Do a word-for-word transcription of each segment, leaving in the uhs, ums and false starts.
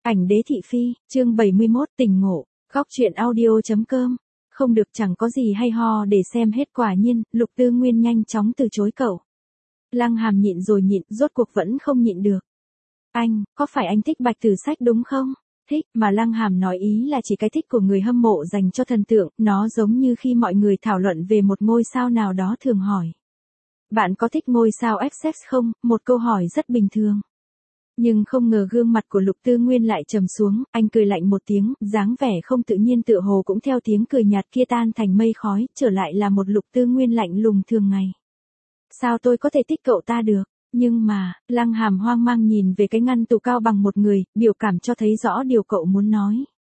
Ảnh đế thị phi, chương bảy mươi mốt tỉnh ngộ, góc truyện audio.com. Không được, chẳng có gì hay ho để xem hết, quả nhiên, Lục Tư Nguyên nhanh chóng từ chối cậu. Lăng Hàm nhịn rồi nhịn, rốt cuộc vẫn không nhịn được. Anh, có phải anh thích Bạch Tử Sách đúng không? Thích, mà Lăng Hàm nói ý là chỉ cái thích của người hâm mộ dành cho thần tượng, nó giống như khi mọi người thảo luận về một ngôi sao nào đó thường hỏi. Bạn có thích ngôi sao Essex không? Một câu hỏi rất bình thường. Nhưng không ngờ gương mặt của Lục Tư Nguyên lại trầm xuống, anh cười lạnh một tiếng, dáng vẻ không tự nhiên tựa hồ cũng theo tiếng cười nhạt kia tan thành mây khói, trở lại là một Lục Tư Nguyên lạnh lùng thường ngày. Sao tôi có thể thích cậu ta được? Nhưng mà, Lăng Hàm hoang mang nhìn về cái ngăn tủ cao bằng một người, biểu cảm cho thấy rõ điều cậu muốn nói.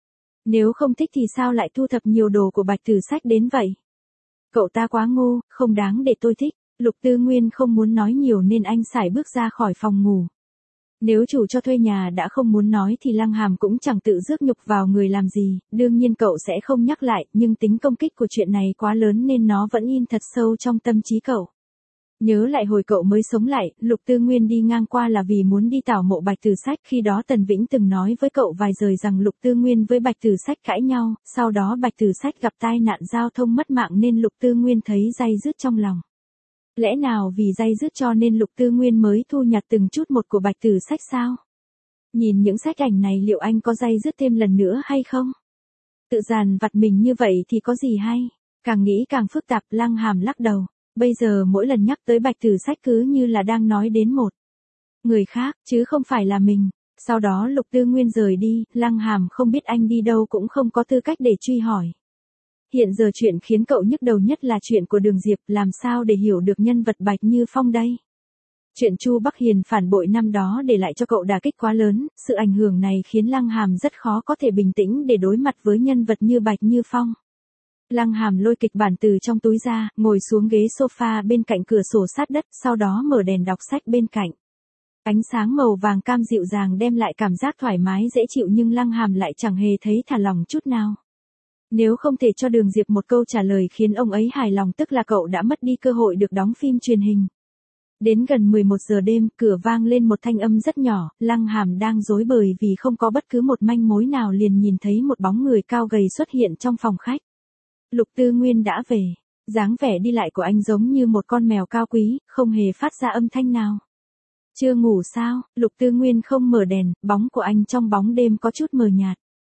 Nếu không thích thì sao lại thu thập nhiều đồ của Bạch Tử Sách đến vậy? Cậu ta quá ngu, không đáng để tôi thích. Lục Tư Nguyên không muốn nói nhiều nên anh sải bước ra khỏi phòng ngủ. Nếu chủ cho thuê nhà đã không muốn nói thì Lăng Hàm cũng chẳng tự rước nhục vào người làm gì, đương nhiên cậu sẽ không nhắc lại, nhưng tính công kích của chuyện này quá lớn nên nó vẫn in thật sâu trong tâm trí cậu. Nhớ lại hồi cậu mới sống lại, Lục Tư Nguyên đi ngang qua là vì muốn đi tảo mộ Bạch Tử Sách, khi đó Tần Vĩnh từng nói với cậu vài lời rằng Lục Tư Nguyên với Bạch Tử Sách cãi nhau, sau đó Bạch Tử Sách gặp tai nạn giao thông mất mạng nên Lục Tư Nguyên thấy day dứt trong lòng. Lẽ nào vì day dứt cho nên Lục Tư Nguyên mới thu nhặt từng chút một của Bạch Tử Sách sao? Nhìn những sách ảnh này liệu anh có day dứt thêm lần nữa hay không? Tự dàn vặt mình như vậy thì có gì hay? Càng nghĩ càng phức tạp, Lăng Hàm lắc đầu. Bây giờ mỗi lần nhắc tới Bạch Tử Sách cứ như là đang nói đến một người khác, chứ không phải là mình. Sau đó Lục Tư Nguyên rời đi, Lăng Hàm không biết anh đi đâu cũng không có tư cách để truy hỏi. Hiện giờ chuyện khiến cậu nhức đầu nhất là chuyện của Đường Diệp, làm sao để hiểu được nhân vật Bạch Như Phong đây? Chuyện Chu Bắc Hiền phản bội năm đó để lại cho cậu đả kích quá lớn, sự ảnh hưởng này khiến Lăng Hàm rất khó có thể bình tĩnh để đối mặt với nhân vật như Bạch Như Phong. Lăng Hàm lôi kịch bản từ trong túi ra, ngồi xuống ghế sofa bên cạnh cửa sổ sát đất, sau đó mở đèn đọc sách bên cạnh. Ánh sáng màu vàng cam dịu dàng đem lại cảm giác thoải mái dễ chịu nhưng Lăng Hàm lại chẳng hề thấy thả lỏng chút nào. Nếu không thể cho Đường Diệp một câu trả lời khiến ông ấy hài lòng tức là cậu đã mất đi cơ hội được đóng phim truyền hình. Đến gần mười một giờ đêm, cửa vang lên một thanh âm rất nhỏ, Lăng Hàm đang rối bời vì không có bất cứ một manh mối nào liền nhìn thấy một bóng người cao gầy xuất hiện trong phòng khách. Lục Tư Nguyên đã về, dáng vẻ đi lại của anh giống như một con mèo cao quý, không hề phát ra âm thanh nào. Chưa ngủ sao? Lục Tư Nguyên không mở đèn, bóng của anh trong bóng đêm có chút mờ nhạt.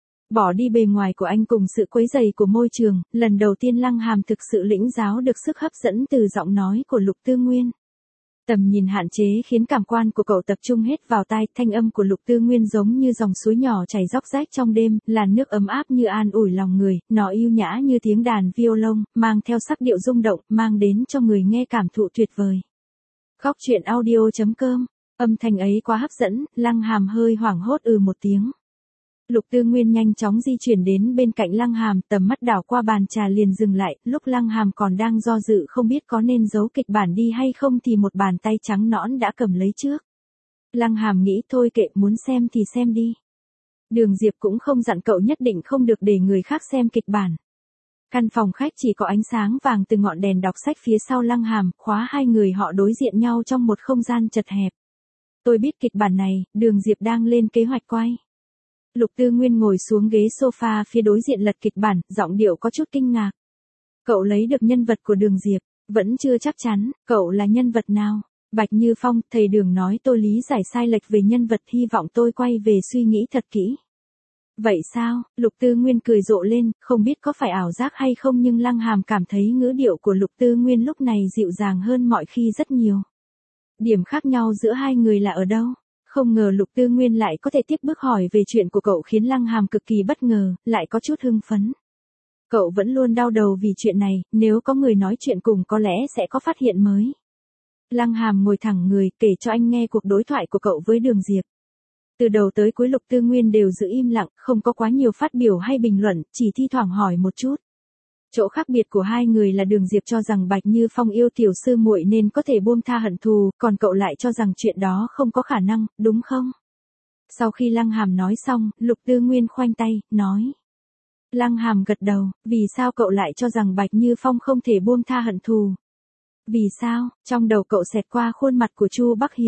Bỏ đi bề ngoài của anh cùng sự quấy rầy của môi trường, lần đầu tiên Lăng Hàm thực sự lĩnh giáo được sức hấp dẫn từ giọng nói của Lục Tư Nguyên. Tầm nhìn hạn chế khiến cảm quan của cậu tập trung hết vào tai, thanh âm của Lục Tư Nguyên giống như dòng suối nhỏ chảy róc rách trong đêm, làn nước ấm áp như an ủi lòng người, nó yêu nhã như tiếng đàn violon, mang theo sắc điệu rung động, mang đến cho người nghe cảm thụ tuyệt vời. Góc truyện audio.com, âm thanh ấy quá hấp dẫn, Lăng Hàm hơi hoảng hốt ừ một tiếng. Lục Tư Nguyên nhanh chóng di chuyển đến bên cạnh Lăng Hàm, tầm mắt đảo qua bàn trà liền dừng lại, lúc Lăng Hàm còn đang do dự không biết có nên giấu kịch bản đi hay không thì một bàn tay trắng nõn đã cầm lấy trước. Lăng Hàm nghĩ thôi kệ, muốn xem thì xem đi. Đường Diệp cũng không dặn cậu nhất định không được để người khác xem kịch bản. Căn phòng khách chỉ có ánh sáng vàng từ ngọn đèn đọc sách phía sau Lăng Hàm, khóa hai người họ đối diện nhau trong một không gian chật hẹp. Tôi biết kịch bản này, Đường Diệp đang lên kế hoạch quay. Lục Tư Nguyên ngồi xuống ghế sofa phía đối diện lật kịch bản, giọng điệu có chút kinh ngạc. Cậu lấy được nhân vật của Đường Diệp, vẫn chưa chắc chắn, cậu là nhân vật nào? Bạch Như Phong, thầy Đường nói tôi lý giải sai lệch về nhân vật, hy vọng tôi quay về suy nghĩ thật kỹ. Vậy sao? Lục Tư Nguyên cười rộ lên, không biết có phải ảo giác hay không nhưng Lăng Hàm cảm thấy ngữ điệu của Lục Tư Nguyên lúc này dịu dàng hơn mọi khi rất nhiều. Điểm khác nhau giữa hai người là ở đâu? Không ngờ Lục Tư Nguyên lại có thể tiếp bước hỏi về chuyện của cậu khiến Lăng Hàm cực kỳ bất ngờ, lại có chút hưng phấn. Cậu vẫn luôn đau đầu vì chuyện này, nếu có người nói chuyện cùng có lẽ sẽ có phát hiện mới. Lăng Hàm ngồi thẳng người, kể cho anh nghe cuộc đối thoại của cậu với Đường Diệp. Từ đầu tới cuối Lục Tư Nguyên đều giữ im lặng, không có quá nhiều phát biểu hay bình luận, chỉ thi thoảng hỏi một chút. Chỗ khác biệt của hai người là Đường Diệp cho rằng Bạch Như Phong yêu tiểu sư muội nên có thể buông tha hận thù, còn cậu lại cho rằng chuyện đó không có khả năng, đúng không? Sau khi Lăng Hàm nói xong, Lục Tư Nguyên khoanh tay, nói. Lăng Hàm gật đầu, vì sao cậu lại cho rằng Bạch Như Phong không thể buông tha hận thù? Vì sao? Trong đầu cậu xẹt qua khuôn mặt của Chu Bắc Hiền.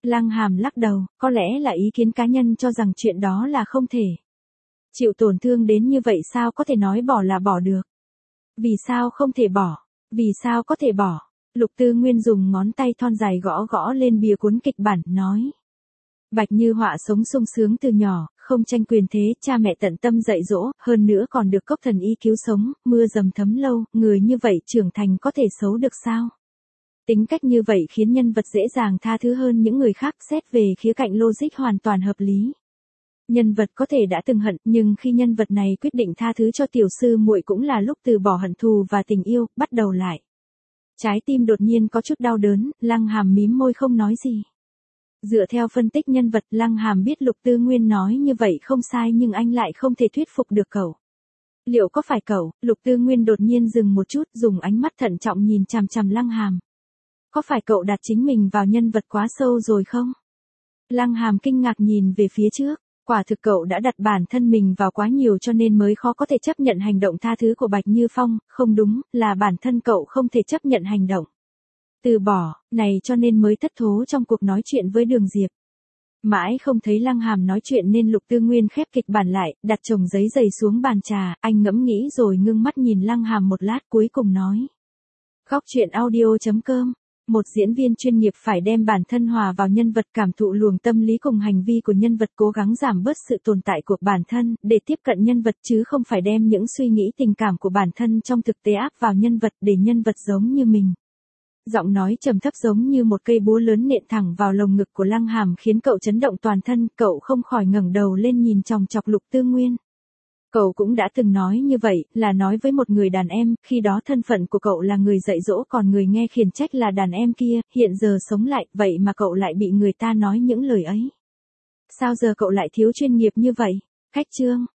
Lăng Hàm lắc đầu, có lẽ là ý kiến cá nhân cho rằng chuyện đó là không thể. Chịu tổn thương đến như vậy sao có thể nói bỏ là bỏ được? Vì sao không thể bỏ? Vì sao có thể bỏ? Lục Tư Nguyên dùng ngón tay thon dài gõ gõ lên bìa cuốn kịch bản, nói. Bạch Như Họa sống sung sướng từ nhỏ, không tranh quyền thế, cha mẹ tận tâm dạy dỗ, hơn nữa còn được cốc thần y cứu sống, mưa dầm thấm lâu, người như vậy trưởng thành có thể xấu được sao? Tính cách như vậy khiến nhân vật dễ dàng tha thứ hơn những người khác, xét về khía cạnh logic hoàn toàn hợp lý. Nhân vật có thể đã từng hận, nhưng khi nhân vật này quyết định tha thứ cho tiểu sư muội cũng là lúc từ bỏ hận thù và tình yêu, bắt đầu lại. Trái tim đột nhiên có chút đau đớn, Lăng Hàm mím môi không nói gì. Dựa theo phân tích nhân vật, Lăng Hàm biết Lục Tư Nguyên nói như vậy không sai, nhưng anh lại không thể thuyết phục được cậu. Liệu có phải cậu? Lục Tư Nguyên đột nhiên dừng một chút, dùng ánh mắt thận trọng nhìn chằm chằm Lăng Hàm. Có phải cậu đặt chính mình vào nhân vật quá sâu rồi không? Lăng Hàm kinh ngạc nhìn về phía trước. Quả thực cậu đã đặt bản thân mình vào quá nhiều cho nên mới khó có thể chấp nhận hành động tha thứ của Bạch Như Phong, không đúng, là bản thân cậu không thể chấp nhận hành động từ bỏ này cho nên mới thất thố trong cuộc nói chuyện với Đường Diệp. Mãi không thấy Lăng Hàm nói chuyện nên Lục Tư Nguyên khép kịch bản lại, đặt chồng giấy dày xuống bàn trà, anh ngẫm nghĩ rồi ngưng mắt nhìn Lăng Hàm một lát cuối cùng nói. Góc truyện audio chấm com. Một diễn viên chuyên nghiệp phải đem bản thân hòa vào nhân vật, cảm thụ luồng tâm lý cùng hành vi của nhân vật, cố gắng giảm bớt sự tồn tại của bản thân, để tiếp cận nhân vật chứ không phải đem những suy nghĩ tình cảm của bản thân trong thực tế áp vào nhân vật để nhân vật giống như mình. Giọng nói trầm thấp giống như một cây búa lớn nện thẳng vào lồng ngực của Lăng Hàm khiến cậu chấn động toàn thân, cậu không khỏi ngẩng đầu lên nhìn chòng chọc Lục Tư Nguyên. Cậu cũng đã từng nói như vậy, là nói với một người đàn em, khi đó thân phận của cậu là người dạy dỗ còn người nghe khiển trách là đàn em kia, hiện giờ sống lại, vậy mà cậu lại bị người ta nói những lời ấy. Sao giờ cậu lại thiếu chuyên nghiệp như vậy? Cách chương